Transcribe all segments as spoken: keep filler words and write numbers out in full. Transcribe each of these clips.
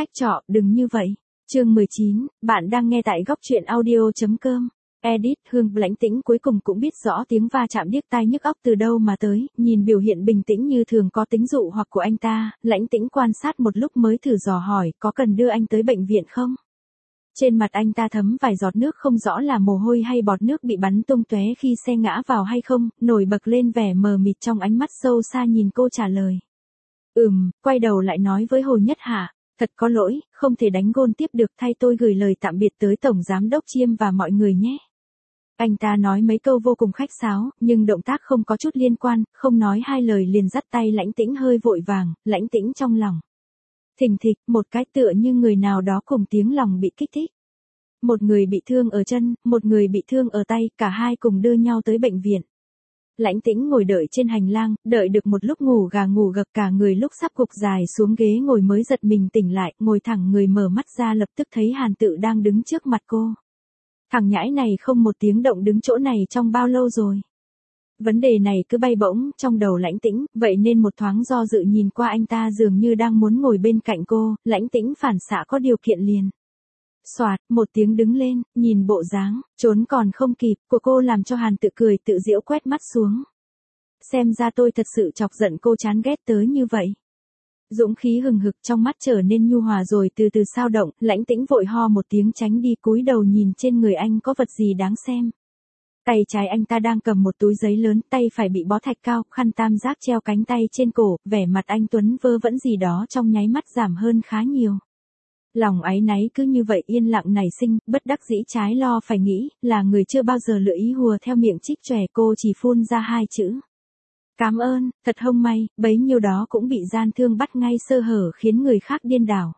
Khách trọ, đừng như vậy. Chương mười chín, bạn đang nghe tại góc truyện audio.com. Edit, Hương Lãnh Tĩnh cuối cùng cũng biết rõ tiếng va chạm điếc tai nhức óc từ đâu mà tới, nhìn biểu hiện bình tĩnh như thường có tính dụ hoặc của anh ta, Lãnh Tĩnh quan sát một lúc mới thử dò hỏi có cần đưa anh tới bệnh viện không? Trên mặt anh ta thấm vài giọt nước không rõ là mồ hôi hay bọt nước bị bắn tung tóe khi xe ngã vào hay không, nổi bật lên vẻ mờ mịt trong ánh mắt sâu xa nhìn cô trả lời. Ừm, quay đầu lại nói với Hồ Nhất Hạ. Thật có lỗi, không thể đánh gôn tiếp được, thay tôi gửi lời tạm biệt tới Tổng Giám Đốc Chiêm và mọi người nhé. Anh ta nói mấy câu vô cùng khách sáo, nhưng động tác không có chút liên quan, không nói hai lời liền dắt tay Lãnh Tĩnh hơi vội vàng, Lãnh Tĩnh trong lòng. Thình thịch, một cái tựa như người nào đó cùng tiếng lòng bị kích thích. Một người bị thương ở chân, một người bị thương ở tay, cả hai cùng đưa nhau tới bệnh viện. Lãnh Tĩnh ngồi đợi trên hành lang, đợi được một lúc ngủ gà ngủ gật cả người lúc sắp gục dài xuống ghế ngồi mới giật mình tỉnh lại, ngồi thẳng người mở mắt ra lập tức thấy Hàn Tự đang đứng trước mặt cô. Thằng nhãi này không một tiếng động đứng chỗ này trong bao lâu rồi? Vấn đề này cứ bay bổng trong đầu Lãnh Tĩnh, vậy nên một thoáng do dự nhìn qua anh ta dường như đang muốn ngồi bên cạnh cô, Lãnh Tĩnh phản xạ có điều kiện liền. Soạt, một tiếng đứng lên, nhìn bộ dáng, trốn còn không kịp, của cô làm cho Hàn Tự cười tự giễu quét mắt xuống. Xem ra tôi thật sự chọc giận cô chán ghét tới như vậy. Dũng khí hừng hực trong mắt trở nên nhu hòa rồi từ từ sao động, Lãnh Tĩnh vội ho một tiếng tránh đi cúi đầu nhìn trên người anh có vật gì đáng xem. Tay trái anh ta đang cầm một túi giấy lớn, tay phải bị bó thạch cao, khăn tam giác treo cánh tay trên cổ, vẻ mặt anh tuấn vơ vẩn gì đó trong nháy mắt giảm hơn khá nhiều. Lòng áy náy cứ như vậy yên lặng nảy sinh, bất đắc dĩ trái lo phải nghĩ, là người chưa bao giờ lựa ý hùa theo miệng trích chòe, cô chỉ phun ra hai chữ. Cảm ơn, thật không may, bấy nhiêu đó cũng bị gian thương bắt ngay sơ hở khiến người khác điên đảo.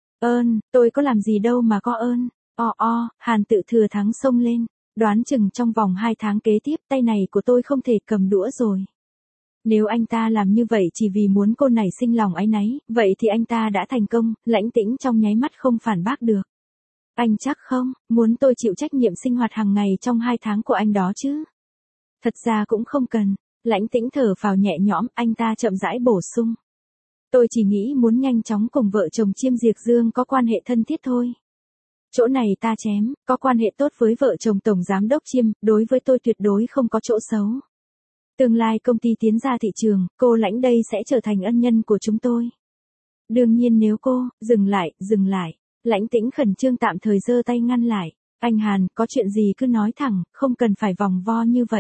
Ơn, tôi có làm gì đâu mà có ơn. O o, Hàn Tự thừa thắng xông lên, đoán chừng trong vòng hai tháng kế tiếp tay này của tôi không thể cầm đũa rồi. Nếu anh ta làm như vậy chỉ vì muốn cô nảy sinh lòng áy náy, vậy thì anh ta đã thành công, Lãnh Tĩnh trong nháy mắt không phản bác được. Anh chắc không, muốn tôi chịu trách nhiệm sinh hoạt hàng ngày trong hai tháng của anh đó chứ? Thật ra cũng không cần, Lãnh Tĩnh thở phào nhẹ nhõm, anh ta chậm rãi bổ sung. Tôi chỉ nghĩ muốn nhanh chóng cùng vợ chồng Chiêm Diệt Dương có quan hệ thân thiết thôi. Chỗ này ta chém, có quan hệ tốt với vợ chồng Tổng Giám Đốc Chiêm, đối với tôi tuyệt đối không có chỗ xấu. Tương lai công ty tiến ra thị trường, cô Lãnh đây sẽ trở thành ân nhân của chúng tôi. Đương nhiên nếu cô, dừng lại, dừng lại. Lãnh Tĩnh khẩn trương tạm thời giơ tay ngăn lại. Anh Hàn, có chuyện gì cứ nói thẳng, không cần phải vòng vo như vậy.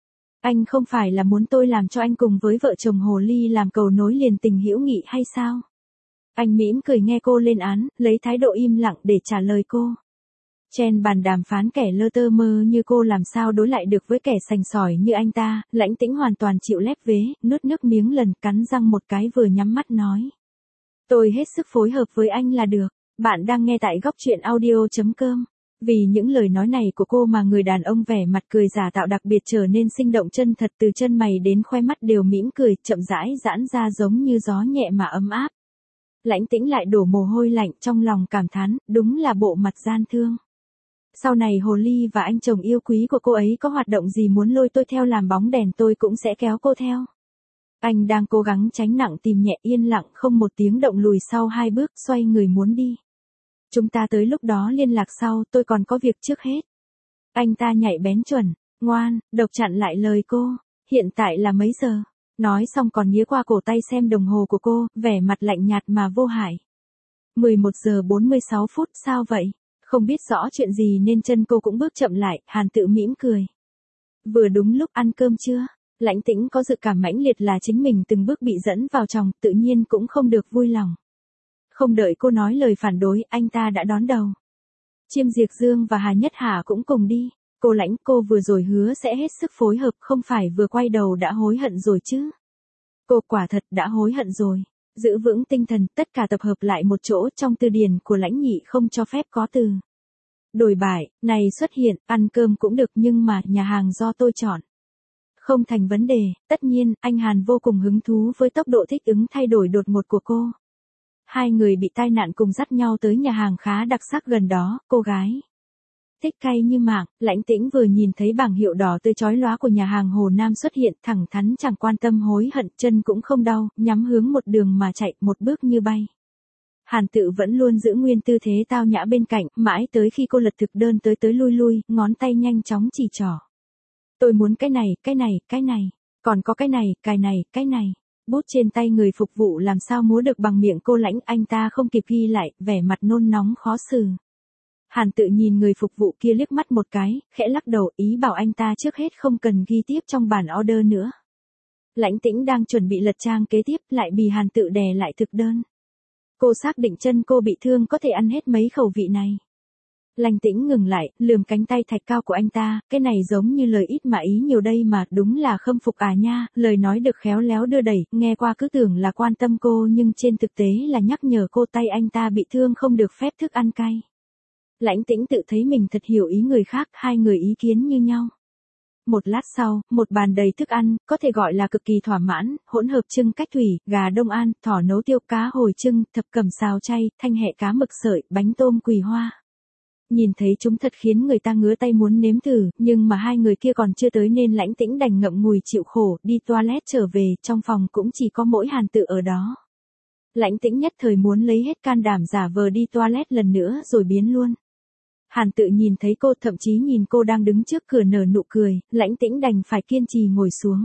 Anh không phải là muốn tôi làm cho anh cùng với vợ chồng Hồ Ly làm cầu nối liền tình hữu nghị hay sao? Anh mỉm cười nghe cô lên án, lấy thái độ im lặng để trả lời cô. Trên bàn đàm phán kẻ lơ tơ mơ như cô làm sao đối lại được với kẻ sành sỏi như anh ta, Lãnh Tĩnh hoàn toàn chịu lép vế, nuốt nước miếng lần cắn răng một cái vừa nhắm mắt nói. Tôi hết sức phối hợp với anh là được, bạn đang nghe tại góc truyện audio.com. Vì những lời nói này của cô mà người đàn ông vẻ mặt cười giả tạo đặc biệt trở nên sinh động chân thật, từ chân mày đến khoe mắt đều mỉm cười, chậm rãi giãn ra giống như gió nhẹ mà ấm áp. Lãnh Tĩnh lại đổ mồ hôi lạnh trong lòng cảm thán, đúng là bộ mặt gian thương. Sau này Hồ Ly và anh chồng yêu quý của cô ấy có hoạt động gì muốn lôi tôi theo làm bóng đèn tôi cũng sẽ kéo cô theo. Anh đang cố gắng tránh nặng tìm nhẹ, yên lặng không một tiếng động lùi sau hai bước, xoay người muốn đi. Chúng ta tới lúc đó liên lạc sau, tôi còn có việc trước hết. Anh ta nhảy bén chuẩn, ngoan, độc chặn lại lời cô. Hiện tại là mấy giờ? Nói xong còn nghía qua cổ tay xem đồng hồ của cô, vẻ mặt lạnh nhạt mà vô hại. mười một giờ bốn mươi sáu phút, sao vậy? Không biết rõ chuyện gì nên chân cô cũng bước chậm lại, Hàn Tự mỉm cười. Vừa đúng lúc ăn cơm chưa? Lãnh Tĩnh có dự cảm mãnh liệt là chính mình từng bước bị dẫn vào chồng, tự nhiên cũng không được vui lòng. Không đợi cô nói lời phản đối, anh ta đã đón đầu. Chiêm Diệt Dương và Hà Nhất Hà cũng cùng đi. Cô Lãnh, cô vừa rồi hứa sẽ hết sức phối hợp, không phải vừa quay đầu đã hối hận rồi chứ? Cô quả thật đã hối hận rồi. Giữ vững tinh thần, tất cả tập hợp lại một chỗ, trong từ điển của Lãnh Nhị không cho phép có từ đổi bại này xuất hiện, ăn cơm cũng được nhưng mà nhà hàng do tôi chọn. Không thành vấn đề, tất nhiên, anh Hàn vô cùng hứng thú với tốc độ thích ứng thay đổi đột ngột của cô. Hai người bị tai nạn cùng dắt nhau tới nhà hàng khá đặc sắc gần đó, cô gái thích cay như mạng, Lãnh Tĩnh vừa nhìn thấy bảng hiệu đỏ tươi chói lóa của nhà hàng Hồ Nam xuất hiện, thẳng thắn chẳng quan tâm hối hận, chân cũng không đau, nhắm hướng một đường mà chạy, một bước như bay. Hàn Tự vẫn luôn giữ nguyên tư thế tao nhã bên cạnh, mãi tới khi cô lật thực đơn tới tới lui lui, ngón tay nhanh chóng chỉ trỏ. Tôi muốn cái này, cái này, cái này, còn có cái này, cái này, cái này. Bút trên tay người phục vụ làm sao múa được bằng miệng cô lãnh, anh ta không kịp ghi lại, vẻ mặt nôn nóng khó xử. Hàn Tự nhìn người phục vụ kia liếc mắt một cái, khẽ lắc đầu, ý bảo anh ta trước hết không cần ghi tiếp trong bản order nữa. Lãnh Tĩnh đang chuẩn bị lật trang kế tiếp, lại bị Hàn Tự đè lại thực đơn. Cô xác định chân cô bị thương có thể ăn hết mấy khẩu vị này. Lãnh Tĩnh ngừng lại, lườm cánh tay thạch cao của anh ta, cái này giống như lời ít mà ý nhiều đây mà, đúng là khâm phục à nha, lời nói được khéo léo đưa đẩy, nghe qua cứ tưởng là quan tâm cô nhưng trên thực tế là nhắc nhở cô tay anh ta bị thương không được phép thức ăn cay. Lãnh Tĩnh tự thấy mình thật hiểu ý người khác, hai người ý kiến như nhau. Một lát sau, một bàn đầy thức ăn, có thể gọi là cực kỳ thỏa mãn, hỗn hợp trưng cách thủy, gà đông an, thỏ nấu tiêu, cá hồi trưng, thập cẩm xào chay, thanh hẹ cá mực sợi, bánh tôm quỳ hoa. Nhìn thấy chúng thật khiến người ta ngứa tay muốn nếm thử, nhưng mà hai người kia còn chưa tới nên Lãnh Tĩnh đành ngậm ngùi chịu khổ, đi toilet trở về, trong phòng cũng chỉ có mỗi Hàn Tự ở đó. Lãnh Tĩnh nhất thời muốn lấy hết can đảm giả vờ đi toilet lần nữa rồi biến luôn. Hàn Tự nhìn thấy cô, thậm chí nhìn cô đang đứng trước cửa nở nụ cười, Lãnh Tĩnh đành phải kiên trì ngồi xuống.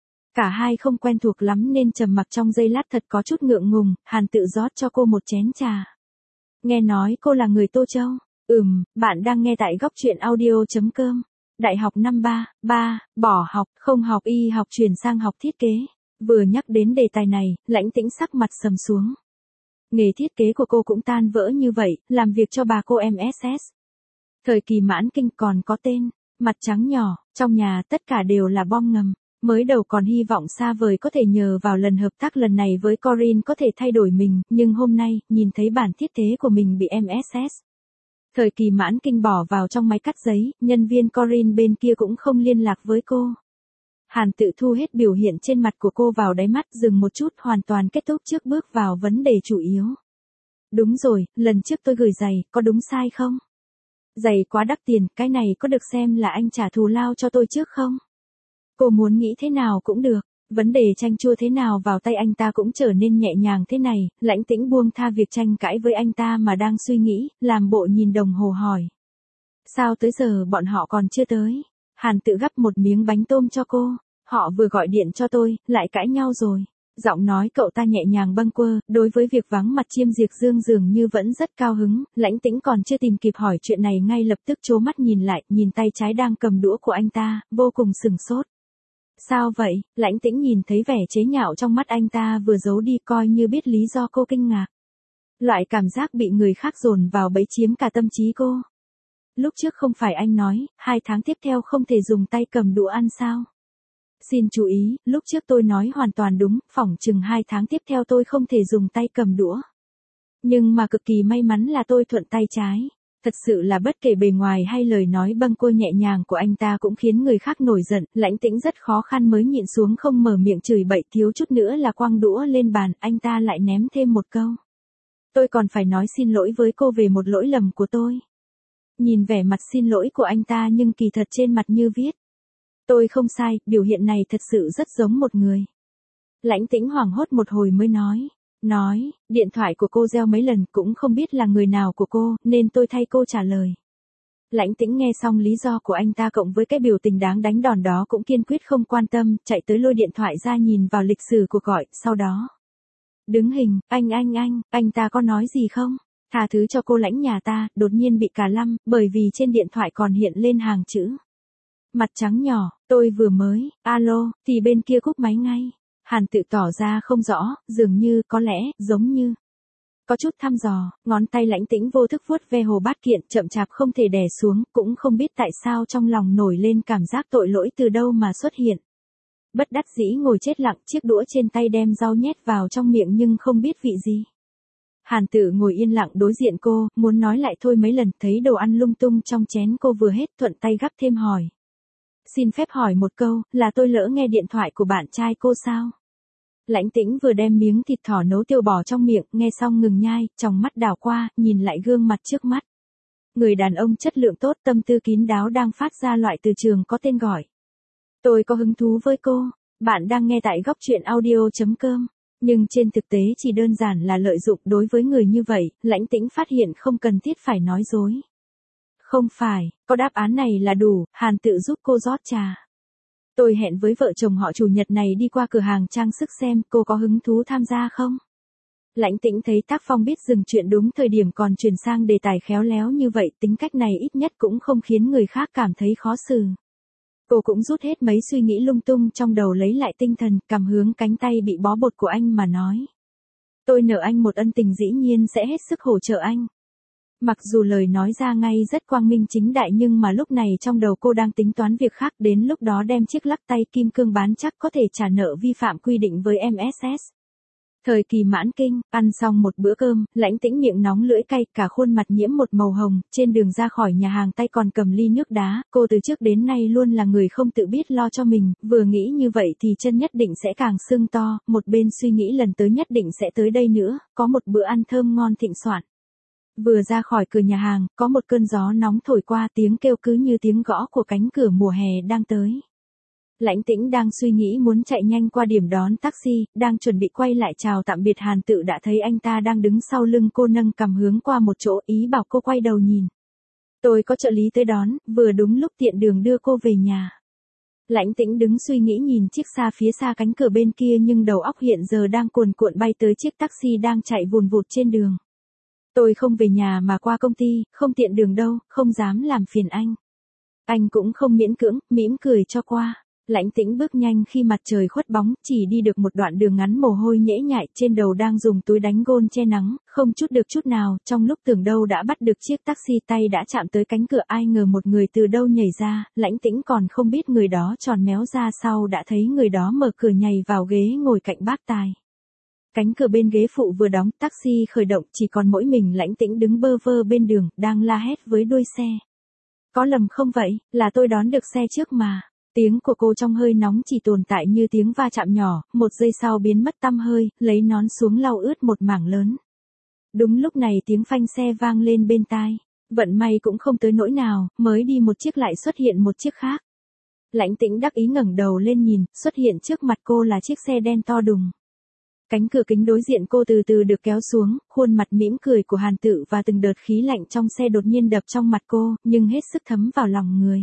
Cả hai không quen thuộc lắm nên trầm mặc trong giây lát, thật có chút ngượng ngùng. Hàn Tự rót cho cô một chén trà. Nghe nói cô là người Tô Châu. Ừm, bạn đang nghe tại góc truyện audio chấm com. Đại học năm ba, ba, bỏ học, không học y học chuyển sang học thiết kế. Vừa nhắc đến đề tài này, Lãnh Tĩnh sắc mặt sầm xuống. Nghề thiết kế của cô cũng tan vỡ như vậy, làm việc cho bà cô em ét ét. Thời kỳ mãn kinh còn có tên, mặt trắng nhỏ, trong nhà tất cả đều là bom ngầm. Mới đầu còn hy vọng xa vời có thể nhờ vào lần hợp tác lần này với Corinne có thể thay đổi mình, nhưng hôm nay, nhìn thấy bản thiết kế của mình bị em ét ét. Thời kỳ mãn kinh bỏ vào trong máy cắt giấy, nhân viên Corinne bên kia cũng không liên lạc với cô. Hàn Tự thu hết biểu hiện trên mặt của cô vào đáy mắt, dừng một chút, hoàn toàn kết thúc trước bước vào vấn đề chủ yếu. Đúng rồi, lần trước tôi gửi giày, có đúng sai không? Giày quá đắt tiền, cái này có được xem là anh trả thù lao cho tôi trước không? Cô muốn nghĩ thế nào cũng được, vấn đề tranh chua thế nào vào tay anh ta cũng trở nên nhẹ nhàng thế này. Lãnh Tĩnh buông tha việc tranh cãi với anh ta mà đang suy nghĩ, làm bộ nhìn đồng hồ hỏi. Sao tới giờ bọn họ còn chưa tới? Hàn Tự gắp một miếng bánh tôm cho cô, họ vừa gọi điện cho tôi, lại cãi nhau rồi. Giọng nói cậu ta nhẹ nhàng bâng quơ, đối với việc vắng mặt Chiêm Diệp Dương dường như vẫn rất cao hứng. Lãnh Tĩnh còn chưa tìm kịp hỏi chuyện này ngay lập tức trố mắt nhìn lại, nhìn tay trái đang cầm đũa của anh ta, vô cùng sừng sốt. Sao vậy? Lãnh Tĩnh nhìn thấy vẻ chế nhạo trong mắt anh ta vừa giấu đi, coi như biết lý do cô kinh ngạc. Loại cảm giác bị người khác dồn vào bẫy chiếm cả tâm trí cô. Lúc trước không phải anh nói, hai tháng tiếp theo không thể dùng tay cầm đũa ăn sao? Xin chú ý, lúc trước tôi nói hoàn toàn đúng, phỏng chừng hai tháng tiếp theo tôi không thể dùng tay cầm đũa. Nhưng mà cực kỳ may mắn là tôi thuận tay trái. Thật sự là bất kể bề ngoài hay lời nói bâng quơ nhẹ nhàng của anh ta cũng khiến người khác nổi giận. Lãnh Tĩnh rất khó khăn mới nhịn xuống không mở miệng chửi bậy, thiếu chút nữa là quăng đũa lên bàn, anh ta lại ném thêm một câu. Tôi còn phải nói xin lỗi với cô về một lỗi lầm của tôi. Nhìn vẻ mặt xin lỗi của anh ta nhưng kỳ thật trên mặt như viết. Tôi không sai, biểu hiện này thật sự rất giống một người. Lãnh Tĩnh hoảng hốt một hồi mới nói. Nói, điện thoại của cô reo mấy lần cũng không biết là người nào của cô, nên tôi thay cô trả lời. Lãnh Tĩnh nghe xong lý do của anh ta cộng với cái biểu tình đáng đánh đòn đó cũng kiên quyết không quan tâm, chạy tới lôi điện thoại ra nhìn vào lịch sử cuộc gọi, sau đó. Đứng hình, anh anh anh, anh ta có nói gì không? Tha thứ cho cô lãnh nhà ta, đột nhiên bị cả lăm, bởi vì trên điện thoại còn hiện lên hàng chữ. Mặt trắng nhỏ, tôi vừa mới, alo, thì bên kia cúp máy ngay. Hàn Tự tỏ ra không rõ, dường như, có lẽ, giống như. Có chút thăm dò, ngón tay Lãnh Tĩnh vô thức vuốt ve hồ bát kiện, chậm chạp không thể đè xuống, cũng không biết tại sao trong lòng nổi lên cảm giác tội lỗi từ đâu mà xuất hiện. Bất đắc dĩ ngồi chết lặng, chiếc đũa trên tay đem rau nhét vào trong miệng nhưng không biết vị gì. Hàn Tự ngồi yên lặng đối diện cô, muốn nói lại thôi mấy lần, thấy đồ ăn lung tung trong chén cô vừa hết, thuận tay gắp thêm hỏi. Xin phép hỏi một câu, là tôi lỡ nghe điện thoại của bạn trai cô sao? Lãnh Tĩnh vừa đem miếng thịt thỏ nấu tiêu bỏ trong miệng, nghe xong ngừng nhai, tròng mắt đảo qua, nhìn lại gương mặt trước mắt. Người đàn ông chất lượng tốt, tâm tư kín đáo đang phát ra loại từ trường có tên gọi. Tôi có hứng thú với cô, bạn đang nghe tại góc truyện audio chấm com. Nhưng trên thực tế chỉ đơn giản là lợi dụng. Đối với người như vậy, Lãnh Tĩnh phát hiện không cần thiết phải nói dối. Không phải, có đáp án này là đủ, Hàn Tự giúp cô rót trà. Tôi hẹn với vợ chồng họ chủ nhật này đi qua cửa hàng trang sức xem, cô có hứng thú tham gia không? Lãnh Tĩnh thấy tác phong biết dừng chuyện đúng thời điểm còn chuyển sang đề tài khéo léo như vậy, tính cách này ít nhất cũng không khiến người khác cảm thấy khó xử. Cô cũng rút hết mấy suy nghĩ lung tung trong đầu lấy lại tinh thần, cầm hướng cánh tay bị bó bột của anh mà nói. Tôi nợ anh một ân tình, dĩ nhiên sẽ hết sức hỗ trợ anh. Mặc dù lời nói ra ngay rất quang minh chính đại nhưng mà lúc này trong đầu cô đang tính toán việc khác, đến lúc đó đem chiếc lắc tay kim cương bán chắc có thể trả nợ vi phạm quy định với em ét ét. Thời kỳ mãn kinh, ăn xong một bữa cơm, Lãnh Tĩnh miệng nóng lưỡi cay, cả khuôn mặt nhiễm một màu hồng, trên đường ra khỏi nhà hàng tay còn cầm ly nước đá, cô từ trước đến nay luôn là người không tự biết lo cho mình, vừa nghĩ như vậy thì chân nhất định sẽ càng sưng to, một bên suy nghĩ lần tới nhất định sẽ tới đây nữa, có một bữa ăn thơm ngon thịnh soạn. Vừa ra khỏi cửa nhà hàng, có một cơn gió nóng thổi qua, tiếng kêu cứ như tiếng gõ của cánh cửa mùa hè đang tới. Lãnh Tĩnh đang suy nghĩ muốn chạy nhanh qua điểm đón taxi, đang chuẩn bị quay lại chào tạm biệt Hàn Tự đã thấy anh ta đang đứng sau lưng cô nâng cằm hướng qua một chỗ, ý bảo cô quay đầu nhìn. Tôi có trợ lý tới đón, vừa đúng lúc tiện đường đưa cô về nhà. Lãnh Tĩnh đứng suy nghĩ nhìn chiếc xa phía xa cánh cửa bên kia nhưng đầu óc hiện giờ đang cuồn cuộn bay tới chiếc taxi đang chạy vùn vụt trên đường. Tôi không về nhà mà qua công ty, không tiện đường đâu, không dám làm phiền anh. Anh cũng không miễn cưỡng, mỉm cười cho qua. Lãnh Tĩnh bước nhanh khi mặt trời khuất bóng, chỉ đi được một đoạn đường ngắn mồ hôi nhễ nhại, trên đầu đang dùng túi đánh gôn che nắng, không chút được chút nào, trong lúc tưởng đâu đã bắt được chiếc taxi tay đã chạm tới cánh cửa, ai ngờ một người từ đâu nhảy ra, Lãnh Tĩnh còn không biết người đó tròn méo ra sau đã thấy người đó mở cửa nhảy vào ghế ngồi cạnh bác tài. Cánh cửa bên ghế phụ vừa đóng, taxi khởi động, chỉ còn mỗi mình Lãnh Tĩnh đứng bơ vơ bên đường, đang la hét với đuôi xe. Có lầm không vậy, là tôi đón được xe trước mà. Tiếng của cô trong hơi nóng chỉ tồn tại như tiếng va chạm nhỏ, một giây sau biến mất tăm hơi, lấy nón xuống lau ướt một mảng lớn. Đúng lúc này tiếng phanh xe vang lên bên tai. Vận may cũng không tới nỗi nào, mới đi một chiếc lại xuất hiện một chiếc khác. Lãnh Tĩnh đắc ý ngẩng đầu lên nhìn, xuất hiện trước mặt cô là chiếc xe đen to đùng. Cánh cửa kính đối diện cô từ từ được kéo xuống, khuôn mặt mỉm cười của Hàn Tự và từng đợt khí lạnh trong xe đột nhiên đập trong mặt cô, nhưng hết sức thấm vào lòng người.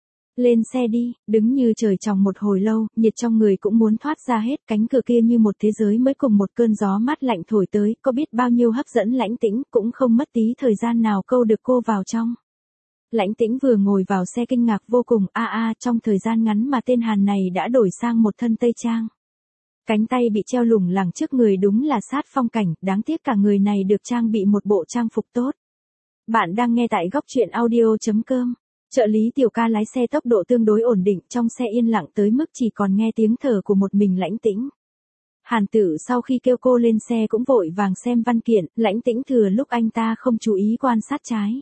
Lên xe đi, đứng như trời tròng một hồi lâu, nhiệt trong người cũng muốn thoát ra hết, cánh cửa kia như một thế giới mới cùng một cơn gió mát lạnh thổi tới, có biết bao nhiêu hấp dẫn Lãnh Tĩnh, cũng không mất tí thời gian nào câu được cô vào trong. Lãnh Tĩnh vừa ngồi vào xe kinh ngạc vô cùng, a a trong thời gian ngắn mà tên Hàn này đã đổi sang một thân tây trang. Cánh tay bị treo lủng lẳng trước người đúng là sát phong cảnh, đáng tiếc cả người này được trang bị một bộ trang phục tốt. Bạn đang nghe tại góc truyện audio chấm com. Trợ lý Tiểu Ca lái xe tốc độ tương đối ổn định, trong xe yên lặng tới mức chỉ còn nghe tiếng thở của một mình Lãnh Tĩnh. Hàn Tự sau khi kêu cô lên xe cũng vội vàng xem văn kiện, Lãnh Tĩnh thừa lúc anh ta không chú ý quan sát trái.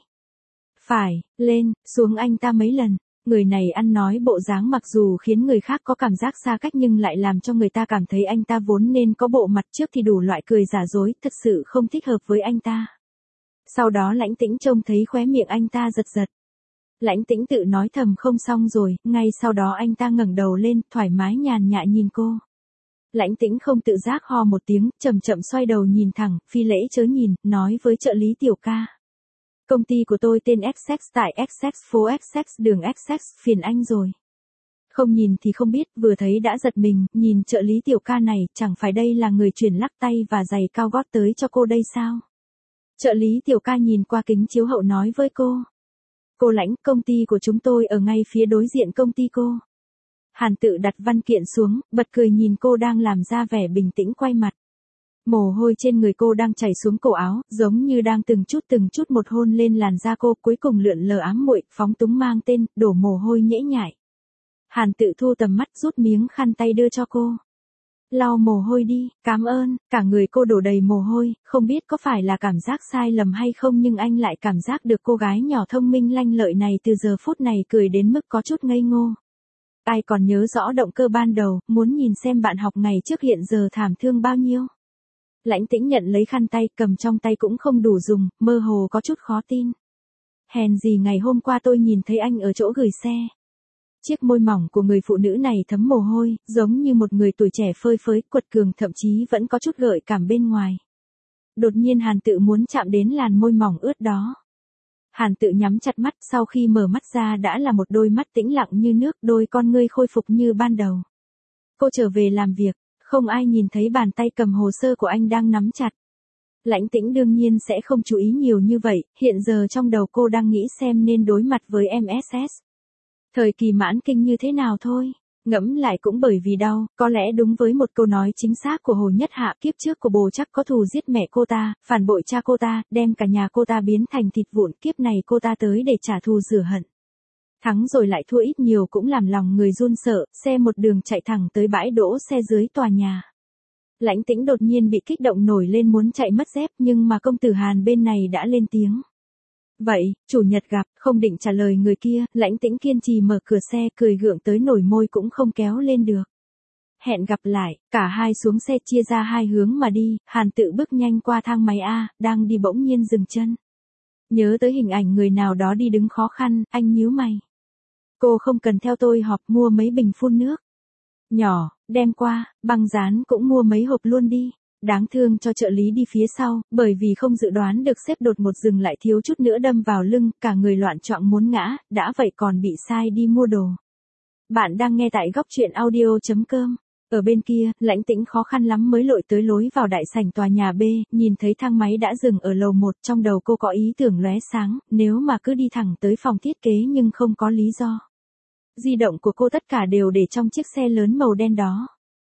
Phải, lên, xuống anh ta mấy lần. Người này ăn nói bộ dáng mặc dù khiến người khác có cảm giác xa cách nhưng lại làm cho người ta cảm thấy anh ta vốn nên có bộ mặt trước thì đủ loại cười giả dối, thật sự không thích hợp với anh ta. Sau đó Lãnh Tĩnh trông thấy khóe miệng anh ta giật giật. Lãnh Tĩnh tự nói thầm không xong rồi, ngay sau đó anh ta ngẩng đầu lên, thoải mái nhàn nhã nhìn cô. Lãnh Tĩnh không tự giác ho một tiếng, chậm chậm xoay đầu nhìn thẳng, phi lễ chớ nhìn, nói với trợ lý Tiểu Ca. Công ty của tôi tên Essex tại Essex phố Essex đường Essex, phiền anh rồi. Không nhìn thì không biết, vừa thấy đã giật mình, nhìn trợ lý Tiểu Ca này, chẳng phải đây là người chuyển lắc tay và giày cao gót tới cho cô đây sao? Trợ lý Tiểu Ca nhìn qua kính chiếu hậu nói với cô. Cô Lãnh, công ty của chúng tôi ở ngay phía đối diện công ty cô. Hàn Tự đặt văn kiện xuống, bật cười nhìn cô đang làm ra vẻ bình tĩnh quay mặt. Mồ hôi trên người cô đang chảy xuống cổ áo, giống như đang từng chút từng chút một hôn lên làn da cô, cuối cùng lượn lờ ám muội, phóng túng mang tên, đổ mồ hôi nhễ nhại. Hàn Tự thu tầm mắt rút miếng khăn tay đưa cho cô. Lau mồ hôi đi, cảm ơn, cả người cô đổ đầy mồ hôi, không biết có phải là cảm giác sai lầm hay không nhưng anh lại cảm giác được cô gái nhỏ thông minh lanh lợi này từ giờ phút này cười đến mức có chút ngây ngô. Ai còn nhớ rõ động cơ ban đầu, muốn nhìn xem bạn học ngày trước hiện giờ thảm thương bao nhiêu. Lãnh Tĩnh nhận lấy khăn tay, cầm trong tay cũng không đủ dùng, mơ hồ có chút khó tin. Hèn gì ngày hôm qua tôi nhìn thấy anh ở chỗ gửi xe. Chiếc môi mỏng của người phụ nữ này thấm mồ hôi, giống như một người tuổi trẻ phơi phới, quật cường, thậm chí vẫn có chút gợi cảm bên ngoài. Đột nhiên Hàn Tự muốn chạm đến làn môi mỏng ướt đó. Hàn Tự nhắm chặt mắt, sau khi mở mắt ra đã là một đôi mắt tĩnh lặng như nước, đôi con ngươi khôi phục như ban đầu. Cô trở về làm việc, không ai nhìn thấy bàn tay cầm hồ sơ của anh đang nắm chặt. Lãnh Tĩnh đương nhiên sẽ không chú ý nhiều như vậy, hiện giờ trong đầu cô đang nghĩ xem nên đối mặt với em ét ét. Thời kỳ mãn kinh như thế nào thôi, ngẫm lại cũng bởi vì đau, có lẽ đúng với một câu nói chính xác của Hồ Nhất Hạ, kiếp trước của bồ chắc có thù giết mẹ cô ta, phản bội cha cô ta, đem cả nhà cô ta biến thành thịt vụn, kiếp này cô ta tới để trả thù rửa hận. Thắng rồi lại thua ít nhiều cũng làm lòng người run sợ, xe một đường chạy thẳng tới bãi đỗ xe dưới tòa nhà. Lãnh Tĩnh đột nhiên bị kích động nổi lên muốn chạy mất dép, nhưng mà công tử Hàn bên này đã lên tiếng. Vậy, chủ nhật gặp, không định trả lời người kia, Lãnh Tĩnh kiên trì mở cửa xe, cười gượng tới nổi môi cũng không kéo lên được. Hẹn gặp lại, cả hai xuống xe chia ra hai hướng mà đi, Hàn Tự bước nhanh qua thang máy A, đang đi bỗng nhiên dừng chân. Nhớ tới hình ảnh người nào đó đi đứng khó khăn, anh nhíu mày. Cô không cần theo tôi họp, mua mấy bình phun nước nhỏ, đem qua, băng dán cũng mua mấy hộp luôn đi. Đáng thương cho trợ lý đi phía sau, bởi vì không dự đoán được xếp đột một dừng lại thiếu chút nữa đâm vào lưng, cả người loạn choạng muốn ngã, đã vậy còn bị sai đi mua đồ. Bạn đang nghe tại góc truyện audio chấm com. Ở bên kia, Lãnh Tĩnh khó khăn lắm mới lội tới lối vào đại sảnh tòa nhà B, nhìn thấy thang máy đã dừng ở lầu một, trong đầu cô có ý tưởng lóe sáng, nếu mà cứ đi thẳng tới phòng thiết kế nhưng không có lý do. Di động của cô tất cả đều để trong chiếc xe lớn màu đen đó.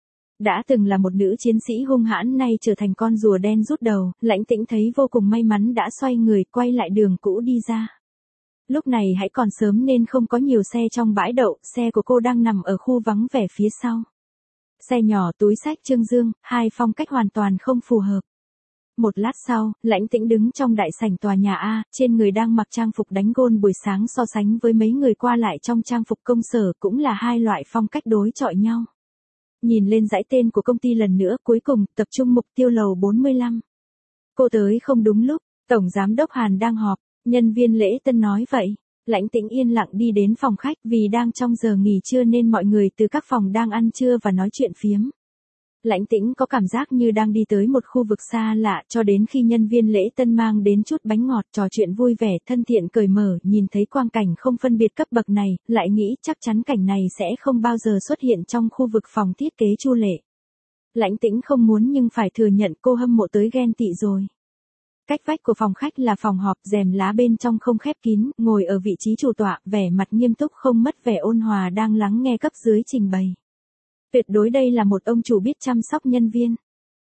Đã từng là một nữ chiến sĩ hung hãn nay trở thành con rùa đen rút đầu, Lãnh Tĩnh thấy vô cùng may mắn đã xoay người quay lại đường cũ đi ra. Lúc này hãy còn sớm nên không có nhiều xe trong bãi đậu, xe của cô đang nằm ở khu vắng vẻ phía sau. Xe nhỏ, túi xách trương dương, hai phong cách hoàn toàn không phù hợp. Một lát sau, Lãnh Tĩnh đứng trong đại sảnh tòa nhà A, trên người đang mặc trang phục đánh gôn buổi sáng so sánh với mấy người qua lại trong trang phục công sở cũng là hai loại phong cách đối chọi nhau. Nhìn lên dãy tên của công ty lần nữa, cuối cùng, tập trung mục tiêu lầu bốn mươi lăm. Cô tới không đúng lúc, Tổng Giám đốc Hàn đang họp, nhân viên lễ tân nói vậy. Lãnh Tĩnh yên lặng đi đến phòng khách vì đang trong giờ nghỉ trưa nên mọi người từ các phòng đang ăn trưa và nói chuyện phiếm. Lãnh Tĩnh có cảm giác như đang đi tới một khu vực xa lạ cho đến khi nhân viên lễ tân mang đến chút bánh ngọt trò chuyện vui vẻ thân thiện cởi mở nhìn thấy quang cảnh không phân biệt cấp bậc này, lại nghĩ chắc chắn cảnh này sẽ không bao giờ xuất hiện trong khu vực phòng thiết kế Chu Lệ. Lãnh Tĩnh không muốn nhưng phải thừa nhận cô hâm mộ tới ghen tị rồi. Cách vách của phòng khách là phòng họp, rèm lá bên trong không khép kín, ngồi ở vị trí chủ tọa, vẻ mặt nghiêm túc không mất vẻ ôn hòa đang lắng nghe cấp dưới trình bày. Tuyệt đối đây là một ông chủ biết chăm sóc nhân viên.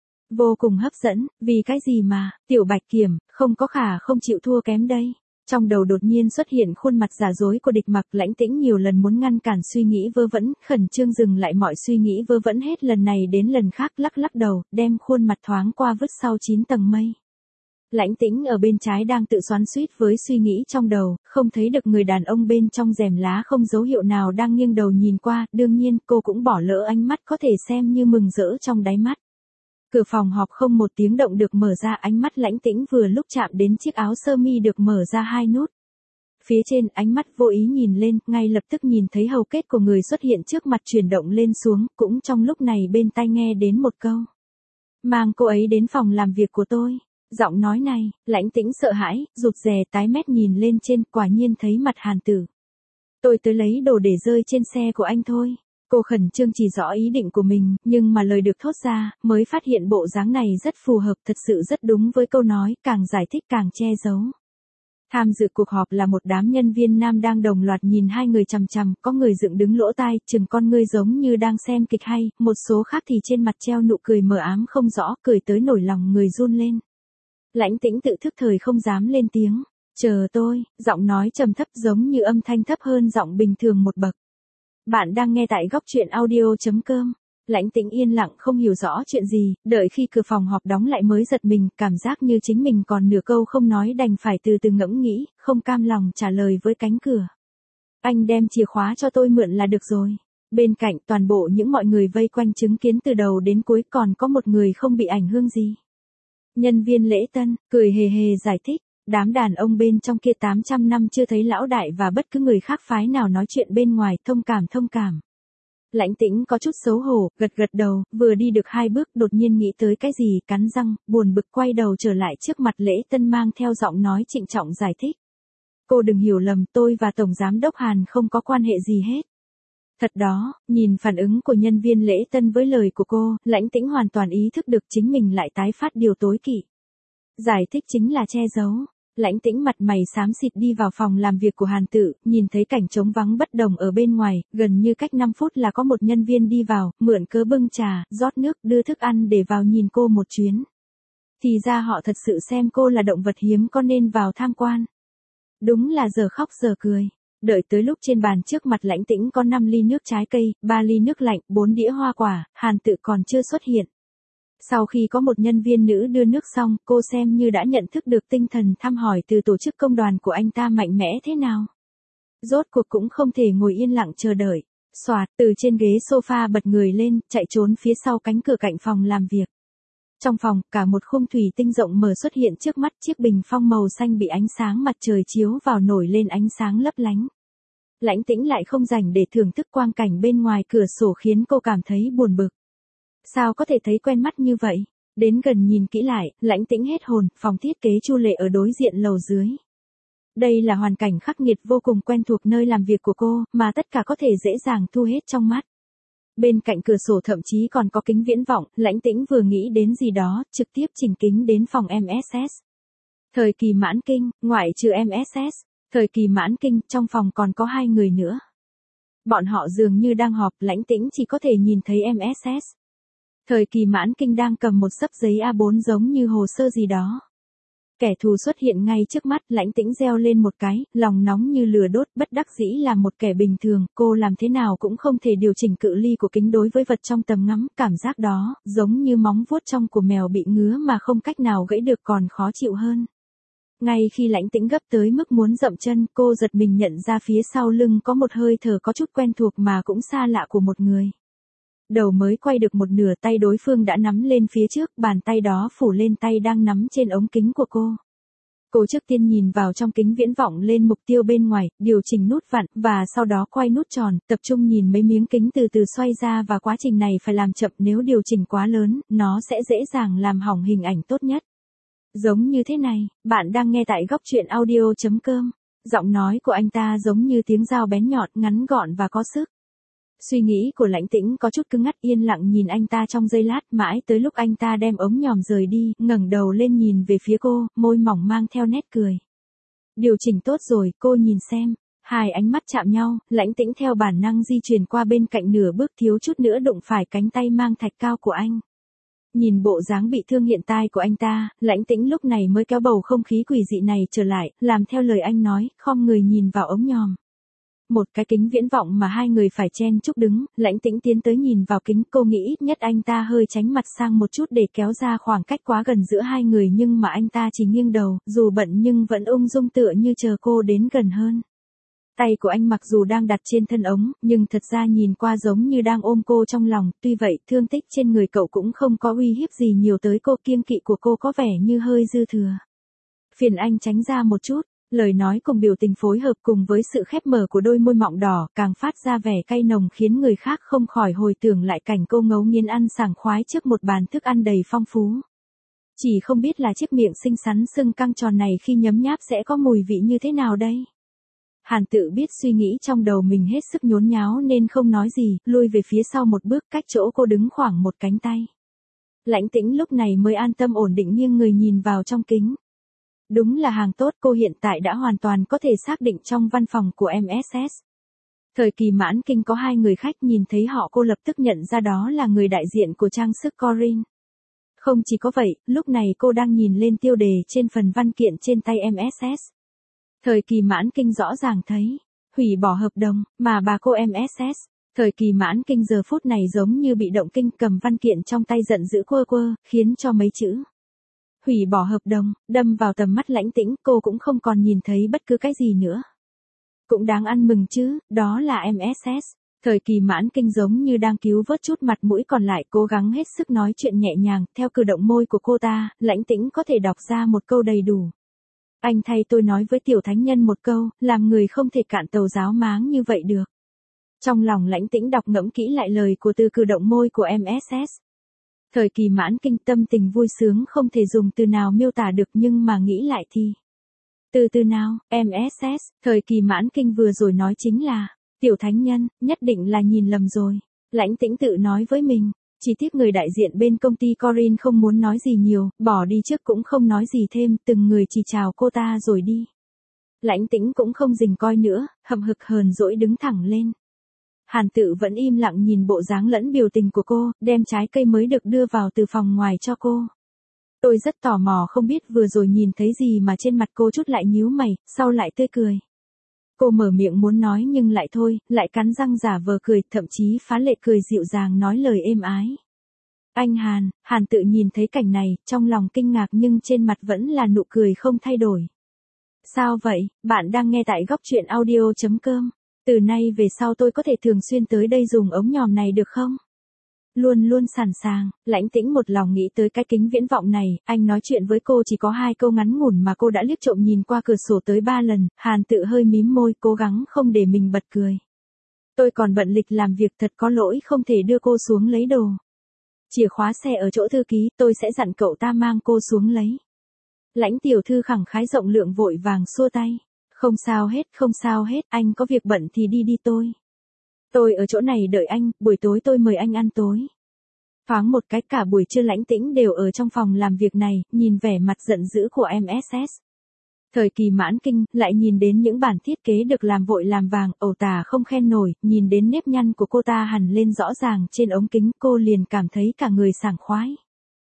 Vô cùng hấp dẫn, vì cái gì mà, Tiểu Bạch Kiểm, không có khả không chịu thua kém đây. Trong đầu đột nhiên xuất hiện khuôn mặt giả dối của Địch Mặc, Lãnh Tĩnh nhiều lần muốn ngăn cản suy nghĩ vơ vẩn, khẩn trương dừng lại mọi suy nghĩ vơ vẩn hết lần này đến lần khác lắc lắc đầu, đem khuôn mặt thoáng qua vứt sau chín tầng mây. Lãnh Tĩnh ở bên trái đang tự xoắn xuýt với suy nghĩ trong đầu, không thấy được người đàn ông bên trong rèm lá không dấu hiệu nào đang nghiêng đầu nhìn qua, đương nhiên cô cũng bỏ lỡ ánh mắt có thể xem như mừng rỡ trong đáy mắt. Cửa phòng họp không một tiếng động được mở ra, ánh mắt Lãnh Tĩnh vừa lúc chạm đến chiếc áo sơ mi được mở ra hai nút. Phía trên, ánh mắt vô ý nhìn lên, ngay lập tức nhìn thấy hầu kết của người xuất hiện trước mặt chuyển động lên xuống, cũng trong lúc này bên tai nghe đến một câu. Mang cô ấy đến phòng làm việc của tôi. Giọng nói này, Lãnh Tĩnh sợ hãi, rụt rè tái mét nhìn lên trên, quả nhiên thấy mặt Hàn Tử. Tôi tới lấy đồ để rơi trên xe của anh thôi. Cô khẩn trương chỉ rõ ý định của mình, nhưng mà lời được thốt ra, mới phát hiện bộ dáng này rất phù hợp, thật sự rất đúng với câu nói, càng giải thích càng che giấu. Tham dự cuộc họp là một đám nhân viên nam đang đồng loạt nhìn hai người chằm chằm, có người dựng đứng lỗ tai, chừng con ngươi giống như đang xem kịch hay, một số khác thì trên mặt treo nụ cười mờ ám không rõ, cười tới nổi lòng người run lên. Lãnh Tĩnh tự thức thời không dám lên tiếng. Chờ tôi, giọng nói trầm thấp giống như âm thanh thấp hơn giọng bình thường một bậc. Bạn đang nghe tại góc truyện audio chấm com. Lãnh Tĩnh yên lặng không hiểu rõ chuyện gì, đợi khi cửa phòng họp đóng lại mới giật mình, cảm giác như chính mình còn nửa câu không nói đành phải từ từ ngẫm nghĩ, không cam lòng trả lời với cánh cửa. Anh đem chìa khóa cho tôi mượn là được rồi. Bên cạnh toàn bộ những mọi người vây quanh chứng kiến từ đầu đến cuối còn có một người không bị ảnh hưởng gì. Nhân viên lễ tân, cười hề hề giải thích, Đám đàn ông bên trong kia tám trăm năm chưa thấy lão đại và bất cứ người khác phái nào nói chuyện bên ngoài, thông cảm thông cảm. Lãnh Tĩnh có chút xấu hổ, gật gật đầu, vừa đi được hai bước đột nhiên nghĩ tới cái gì, cắn răng, buồn bực quay đầu trở lại trước mặt Lễ Tân mang theo giọng nói trịnh trọng giải thích. Cô đừng hiểu lầm, tôi và Tổng Giám Đốc Hàn không có quan hệ gì hết. Thật đó, nhìn phản ứng của nhân viên Lễ Tân với lời của cô, Lãnh Tĩnh hoàn toàn ý thức được chính mình lại tái phát điều tối kỵ. Giải thích chính là che giấu. Lãnh Tĩnh mặt mày xám xịt đi vào phòng làm việc của Hàn Tự, nhìn thấy cảnh trống vắng bất đồng ở bên ngoài, gần như cách năm phút là có một nhân viên đi vào, mượn cớ bưng trà, rót nước, đưa thức ăn để vào nhìn cô một chuyến. Thì ra họ thật sự xem cô là động vật hiếm có nên vào tham quan. Đúng là giờ khóc giờ cười. Đợi tới lúc trên bàn trước mặt Lãnh Tĩnh có năm ly nước trái cây, ba ly nước lạnh, bốn đĩa hoa quả, Hàn Tự còn chưa xuất hiện. Sau khi có một nhân viên nữ đưa nước xong, cô xem như đã nhận thức được tinh thần thăm hỏi từ tổ chức công đoàn của anh ta mạnh mẽ thế nào. Rốt cuộc cũng không thể ngồi yên lặng chờ đợi. Soạt, từ trên ghế sofa bật người lên, chạy trốn phía sau cánh cửa cạnh phòng làm việc. Trong phòng, cả một khung thủy tinh rộng mở xuất hiện trước mắt, chiếc bình phong màu xanh bị ánh sáng mặt trời chiếu vào nổi lên ánh sáng lấp lánh. Lãnh Tĩnh lại không rảnh để thưởng thức quang cảnh bên ngoài cửa sổ khiến cô cảm thấy buồn bực. Sao có thể thấy quen mắt như vậy? Đến gần nhìn kỹ lại, Lãnh Tĩnh hết hồn, phòng thiết kế Chu Lệ ở đối diện lầu dưới. Đây là hoàn cảnh khắc nghiệt vô cùng quen thuộc nơi làm việc của cô, mà tất cả có thể dễ dàng thu hết trong mắt. Bên cạnh cửa sổ thậm chí còn có kính viễn vọng, Lãnh Tĩnh vừa nghĩ đến gì đó, trực tiếp chỉnh kính đến phòng em ét ét. Thời kỳ mãn kinh, ngoại trừ em ét ét, thời kỳ mãn kinh, trong phòng còn có hai người nữa. Bọn họ dường như đang họp, Lãnh Tĩnh chỉ có thể nhìn thấy em ét ét. Thời kỳ mãn kinh đang cầm một xấp giấy a bốn giống như hồ sơ gì đó. Kẻ thù xuất hiện ngay trước mắt, Lãnh Tĩnh reo lên một cái, lòng nóng như lửa đốt, bất đắc dĩ là một kẻ bình thường, cô làm thế nào cũng không thể điều chỉnh cự ly của kính đối với vật trong tầm ngắm, cảm giác đó, giống như móng vuốt trong của mèo bị ngứa mà không cách nào gãy được còn khó chịu hơn. Ngay khi Lãnh Tĩnh gấp tới mức muốn dậm chân, cô giật mình nhận ra phía sau lưng có một hơi thở có chút quen thuộc mà cũng xa lạ của một người. Đầu mới quay được một nửa, tay đối phương đã nắm lên phía trước, bàn tay đó phủ lên tay đang nắm trên ống kính của cô. Cô trước tiên nhìn vào trong kính viễn vọng lên mục tiêu bên ngoài, điều chỉnh nút vặn, và sau đó quay nút tròn, tập trung nhìn mấy miếng kính từ từ xoay ra, và quá trình này phải làm chậm, nếu điều chỉnh quá lớn, nó sẽ dễ dàng làm hỏng hình ảnh tốt nhất. Giống như thế này, bạn đang nghe tại góc truyện audio chấm com. Giọng nói của anh ta giống như tiếng dao bén nhọn, ngắn gọn và có sức. Suy nghĩ của Lãnh Tĩnh có chút cứng ngắt, yên lặng nhìn anh ta trong giây lát, mãi tới lúc anh ta đem ống nhòm rời đi, ngẩng đầu lên nhìn về phía cô, môi mỏng mang theo nét cười. Điều chỉnh tốt rồi, cô nhìn xem. Hai ánh mắt chạm nhau, Lãnh Tĩnh theo bản năng di chuyển qua bên cạnh, nửa bước thiếu chút nữa đụng phải cánh tay mang thạch cao của anh. Nhìn bộ dáng bị thương hiện tại của anh ta, Lãnh Tĩnh lúc này mới kéo bầu không khí quỷ dị này trở lại, làm theo lời anh nói, khom người nhìn vào ống nhòm. Một cái kính viễn vọng mà hai người phải chen chúc đứng, Lãnh Tĩnh tiến tới nhìn vào kính, cô nghĩ ít nhất anh ta hơi tránh mặt sang một chút để kéo ra khoảng cách quá gần giữa hai người, nhưng mà anh ta chỉ nghiêng đầu, dù bận nhưng vẫn ung dung tựa như chờ cô đến gần hơn. Tay của anh mặc dù đang đặt trên thân ống, nhưng thật ra nhìn qua giống như đang ôm cô trong lòng, tuy vậy thương tích trên người cậu cũng không có uy hiếp gì nhiều tới cô, kiêng kỵ của cô có vẻ như hơi dư thừa. Phiền anh tránh ra một chút. Lời nói cùng biểu tình phối hợp cùng với sự khép mở của đôi môi mọng đỏ, càng phát ra vẻ cay nồng khiến người khác không khỏi hồi tưởng lại cảnh cô ngấu nghiến ăn sảng khoái trước một bàn thức ăn đầy phong phú. Chỉ không biết là chiếc miệng xinh xắn sưng căng tròn này khi nhấm nháp sẽ có mùi vị như thế nào đây. Hàn Tự biết suy nghĩ trong đầu mình hết sức nhốn nháo nên không nói gì, lui về phía sau một bước, cách chỗ cô đứng khoảng một cánh tay. Lãnh Tĩnh lúc này mới an tâm ổn định nghiêng người nhìn vào trong kính. Đúng là hàng tốt, cô hiện tại đã hoàn toàn có thể xác định trong văn phòng của em ét ét. Thời kỳ mãn kinh có hai người khách, nhìn thấy họ cô lập tức nhận ra đó là người đại diện của trang sức Corinne. Không chỉ có vậy, lúc này cô đang nhìn lên tiêu đề trên phần văn kiện trên tay em ét ét. Thời kỳ mãn kinh rõ ràng thấy, hủy bỏ hợp đồng, mà bà cô em ét ét. Thời kỳ mãn kinh giờ phút này giống như bị động kinh, cầm văn kiện trong tay giận dữ quơ quơ, khiến cho mấy chữ hủy bỏ hợp đồng đâm vào tầm mắt Lãnh Tĩnh, cô cũng không còn nhìn thấy bất cứ cái gì nữa. Cũng đáng ăn mừng chứ, đó là em ét ét. Thời kỳ mãn kinh giống như đang cứu vớt chút mặt mũi còn lại, cố gắng hết sức nói chuyện nhẹ nhàng, theo cử động môi của cô ta, Lãnh Tĩnh có thể đọc ra một câu đầy đủ. Anh thay tôi nói với tiểu thánh nhân một câu, làm người không thể cạn tàu giáo máng như vậy được. Trong lòng Lãnh Tĩnh đọc ngẫm kỹ lại lời của từ cử động môi của em ét ét. Thời kỳ mãn kinh tâm tình vui sướng không thể dùng từ nào miêu tả được nhưng mà nghĩ lại thì. Từ từ nào, em ét ét, thời kỳ mãn kinh vừa rồi nói chính là, tiểu thánh nhân, nhất định là nhìn lầm rồi. Lãnh Tĩnh tự nói với mình, chỉ tiếc người đại diện bên công ty Corin không muốn nói gì nhiều, bỏ đi trước cũng không nói gì thêm, từng người chỉ chào cô ta rồi đi. Lãnh Tĩnh cũng không dình coi nữa, hậm hực hờn dỗi đứng thẳng lên. Hàn Tự vẫn im lặng nhìn bộ dáng lẫn biểu tình của cô, đem trái cây mới được đưa vào từ phòng ngoài cho cô. Tôi rất tò mò không biết vừa rồi nhìn thấy gì mà trên mặt cô chút lại nhíu mày, sau lại tươi cười. Cô mở miệng muốn nói nhưng lại thôi, lại cắn răng giả vờ cười, thậm chí phá lệ cười dịu dàng nói lời êm ái. Anh Hàn, Hàn Tự nhìn thấy cảnh này, trong lòng kinh ngạc nhưng trên mặt vẫn là nụ cười không thay đổi. Sao vậy, bạn đang nghe tại góc truyện audio chấm com. Từ nay về sau tôi có thể thường xuyên tới đây dùng ống nhòm này được không? Luôn luôn sẵn sàng, Lãnh Tĩnh một lòng nghĩ tới cái kính viễn vọng này, anh nói chuyện với cô chỉ có hai câu ngắn ngủn mà cô đã liếc trộm nhìn qua cửa sổ tới ba lần, Hàn Tự hơi mím môi, cố gắng không để mình bật cười. Tôi còn bận lịch làm việc thật có lỗi không thể đưa cô xuống lấy đồ. Chìa khóa xe ở chỗ thư ký, tôi sẽ dặn cậu ta mang cô xuống lấy. Lãnh tiểu thư khẳng khái rộng lượng vội vàng xua tay. Không sao hết, không sao hết, anh có việc bận thì đi đi tôi. Tôi ở chỗ này đợi anh, buổi tối tôi mời anh ăn tối. Thoáng một cái cả buổi trưa Lãnh Tĩnh đều ở trong phòng làm việc này, nhìn vẻ mặt giận dữ của em ét ét. Thời kỳ mãn kinh, lại nhìn đến những bản thiết kế được làm vội làm vàng, ẩu tả không khen nổi, nhìn đến nếp nhăn của cô ta hằn lên rõ ràng trên ống kính, cô liền cảm thấy cả người sảng khoái.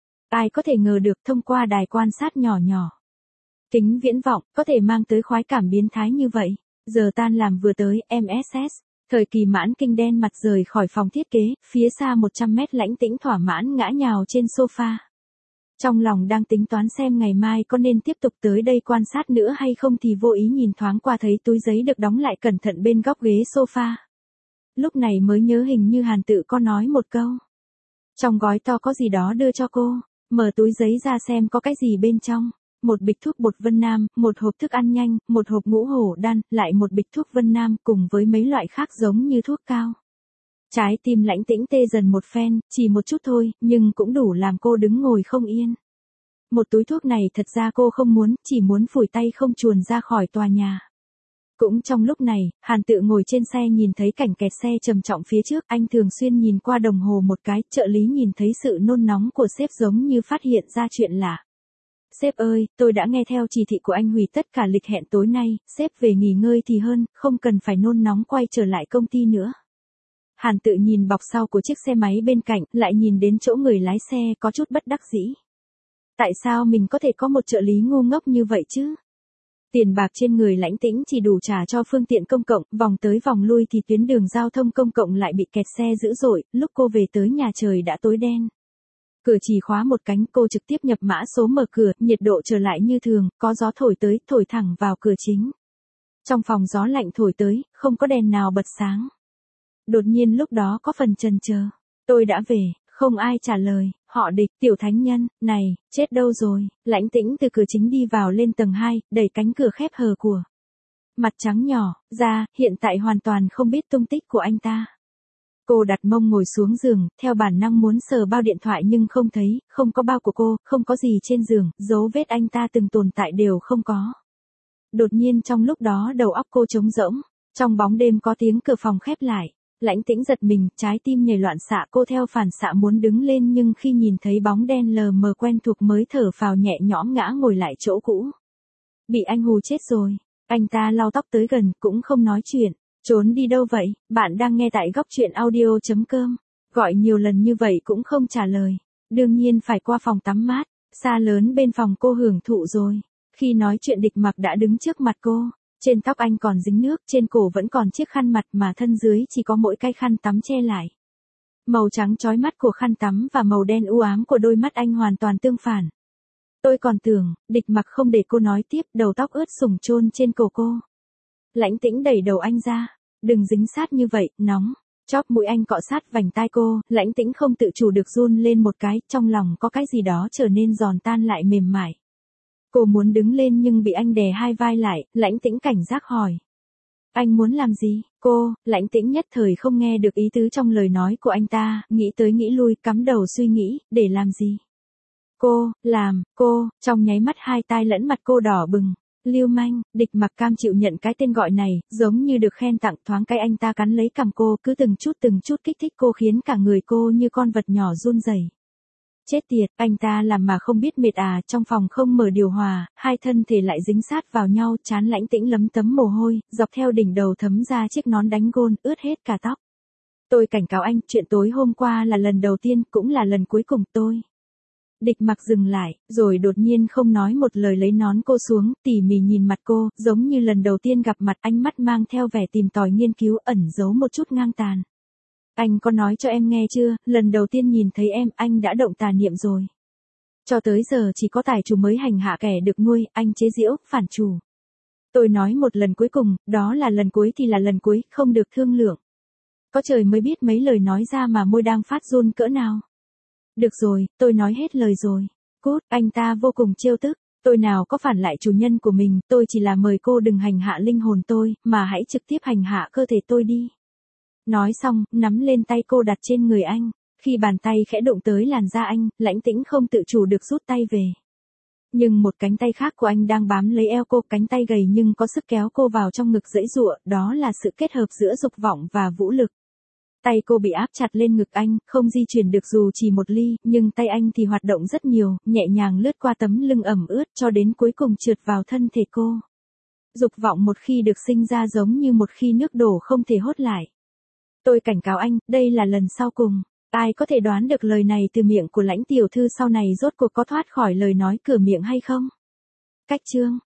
Ai có thể ngờ được thông qua đài quan sát nhỏ nhỏ. Kính viễn vọng, có thể mang tới khoái cảm biến thái như vậy. Giờ tan làm vừa tới, em ét ét. Thời kỳ mãn kinh đen mặt rời khỏi phòng thiết kế, phía xa một trăm mét Lãnh Tĩnh thỏa mãn ngã nhào trên sofa. Trong lòng đang tính toán xem ngày mai có nên tiếp tục tới đây quan sát nữa hay không thì vô ý nhìn thoáng qua thấy túi giấy được đóng lại cẩn thận bên góc ghế sofa. Lúc này mới nhớ hình như Hàn Tự có nói một câu. Trong gói to có gì đó đưa cho cô, mở túi giấy ra xem có cái gì bên trong. Một bịch thuốc bột Vân Nam, một hộp thức ăn nhanh, một hộp ngũ hổ đan, lại một bịch thuốc Vân Nam cùng với mấy loại khác giống như thuốc cao. Trái tim Lãnh Tĩnh tê dần một phen, chỉ một chút thôi, nhưng cũng đủ làm cô đứng ngồi không yên. Một túi thuốc này thật ra cô không muốn, chỉ muốn phủi tay không chuồn ra khỏi tòa nhà. Cũng trong lúc này, Hàn Tự ngồi trên xe nhìn thấy cảnh kẹt xe trầm trọng phía trước, anh thường xuyên nhìn qua đồng hồ một cái, trợ lý nhìn thấy sự nôn nóng của sếp giống như phát hiện ra chuyện lạ. Sếp ơi, tôi đã nghe theo chỉ thị của anh hủy tất cả lịch hẹn tối nay, sếp về nghỉ ngơi thì hơn, không cần phải nôn nóng quay trở lại công ty nữa. Hàn Tự nhìn bọc sau của chiếc xe máy bên cạnh, lại nhìn đến chỗ người lái xe có chút bất đắc dĩ. Tại sao mình có thể có một trợ lý ngu ngốc như vậy chứ? Tiền bạc trên người Lãnh Tĩnh chỉ đủ trả cho phương tiện công cộng, vòng tới vòng lui thì tuyến đường giao thông công cộng lại bị kẹt xe dữ dội, lúc cô về tới nhà trời đã tối đen. Cửa chỉ khóa một cánh, cô trực tiếp nhập mã số mở cửa, nhiệt độ trở lại như thường, có gió thổi tới, thổi thẳng vào cửa chính. Trong phòng gió lạnh thổi tới, không có đèn nào bật sáng. Đột nhiên lúc đó có phần chần chờ. Tôi đã về, không ai trả lời, họ Địch, tiểu thánh nhân, này, chết đâu rồi, Lãnh Tĩnh từ cửa chính đi vào lên tầng hai, đẩy cánh cửa khép hờ của. Mặt trắng nhỏ, ra, hiện tại hoàn toàn không biết tung tích của anh ta. Cô đặt mông ngồi xuống giường, theo bản năng muốn sờ bao điện thoại nhưng không thấy, không có bao của cô, không có gì trên giường, dấu vết anh ta từng tồn tại đều không có. Đột nhiên trong lúc đó đầu óc cô trống rỗng, trong bóng đêm có tiếng cửa phòng khép lại. Lãnh Tĩnh giật mình, trái tim nhảy loạn xạ, cô theo phản xạ muốn đứng lên nhưng khi nhìn thấy bóng đen lờ mờ quen thuộc mới thở phào nhẹ nhõm ngã ngồi lại chỗ cũ. Bị anh hù chết rồi. Anh ta lau tóc tới gần, cũng không nói chuyện. Trốn đi đâu vậy? Bạn đang nghe tại góc truyện audio chấm com. Gọi nhiều lần như vậy cũng không trả lời. Đương nhiên phải qua phòng tắm mát. Xa lớn bên phòng cô hưởng thụ rồi. Khi nói chuyện Địch Mặc đã đứng trước mặt cô. Trên tóc anh còn dính nước, trên cổ vẫn còn chiếc khăn mặt mà thân dưới chỉ có mỗi cái khăn tắm che lại. Màu trắng chói mắt của khăn tắm và màu đen u ám của đôi mắt anh hoàn toàn tương phản. Tôi còn tưởng, Địch Mặc không để cô nói tiếp, đầu tóc ướt sũng chôn trên cổ cô. Lãnh Tĩnh đẩy đầu anh ra. Đừng dính sát như vậy, nóng. Chóp mũi anh cọ sát vành tai cô, Lãnh Tĩnh không tự chủ được run lên một cái, trong lòng có cái gì đó trở nên giòn tan lại mềm mại. Cô muốn đứng lên nhưng bị anh đè hai vai lại, Lãnh Tĩnh cảnh giác hỏi. Anh muốn làm gì? Cô, Lãnh Tĩnh nhất thời không nghe được ý tứ trong lời nói của anh ta, nghĩ tới nghĩ lui, cắm đầu suy nghĩ, để làm gì? Cô, làm, cô, trong nháy mắt hai tai lẫn mặt cô đỏ bừng. Lưu manh, Địch Mặc cam chịu nhận cái tên gọi này, giống như được khen tặng, thoáng cái anh ta cắn lấy cằm cô, cứ từng chút từng chút kích thích cô khiến cả người cô như con vật nhỏ run rẩy. Chết tiệt, anh ta làm mà không biết mệt à, trong phòng không mở điều hòa, hai thân thể lại dính sát vào nhau, trán Lãnh Tĩnh lấm tấm mồ hôi, dọc theo đỉnh đầu thấm ra chiếc nón đánh gôn, ướt hết cả tóc. Tôi cảnh cáo anh, chuyện tối hôm qua là lần đầu tiên, cũng là lần cuối cùng tôi. Địch Mặc dừng lại, rồi đột nhiên không nói một lời lấy nón cô xuống, tỉ mỉ nhìn mặt cô, giống như lần đầu tiên gặp mặt, ánh mắt mang theo vẻ tìm tòi nghiên cứu, ẩn giấu một chút ngang tàn. Anh có nói cho em nghe chưa, lần đầu tiên nhìn thấy em, anh đã động tà niệm rồi. Cho tới giờ chỉ có tài chủ mới hành hạ kẻ được nuôi, anh chế giễu, phản chủ. Tôi nói một lần cuối cùng, đó là lần cuối thì là lần cuối, không được thương lượng. Có trời mới biết mấy lời nói ra mà môi đang phát run cỡ nào. Được rồi, tôi nói hết lời rồi. Cút, anh ta vô cùng trêu tức. Tôi nào có phản lại chủ nhân của mình, tôi chỉ là mời cô đừng hành hạ linh hồn tôi, mà hãy trực tiếp hành hạ cơ thể tôi đi. Nói xong, nắm lên tay cô đặt trên người anh. Khi bàn tay khẽ đụng tới làn da anh, Lãnh Tĩnh không tự chủ được rút tay về. Nhưng một cánh tay khác của anh đang bám lấy eo cô, cánh tay gầy nhưng có sức kéo cô vào trong ngực giãy giụa, đó là sự kết hợp giữa dục vọng và vũ lực. Tay cô bị áp chặt lên ngực anh, không di chuyển được dù chỉ một ly, nhưng tay anh thì hoạt động rất nhiều, nhẹ nhàng lướt qua tấm lưng ẩm ướt cho đến cuối cùng trượt vào thân thể cô. Dục vọng một khi được sinh ra giống như một khi nước đổ không thể hốt lại. Tôi cảnh cáo anh, đây là lần sau cùng. Ai có thể đoán được lời này từ miệng của Lãnh tiểu thư sau này rốt cuộc có thoát khỏi lời nói cửa miệng hay không? Cách chương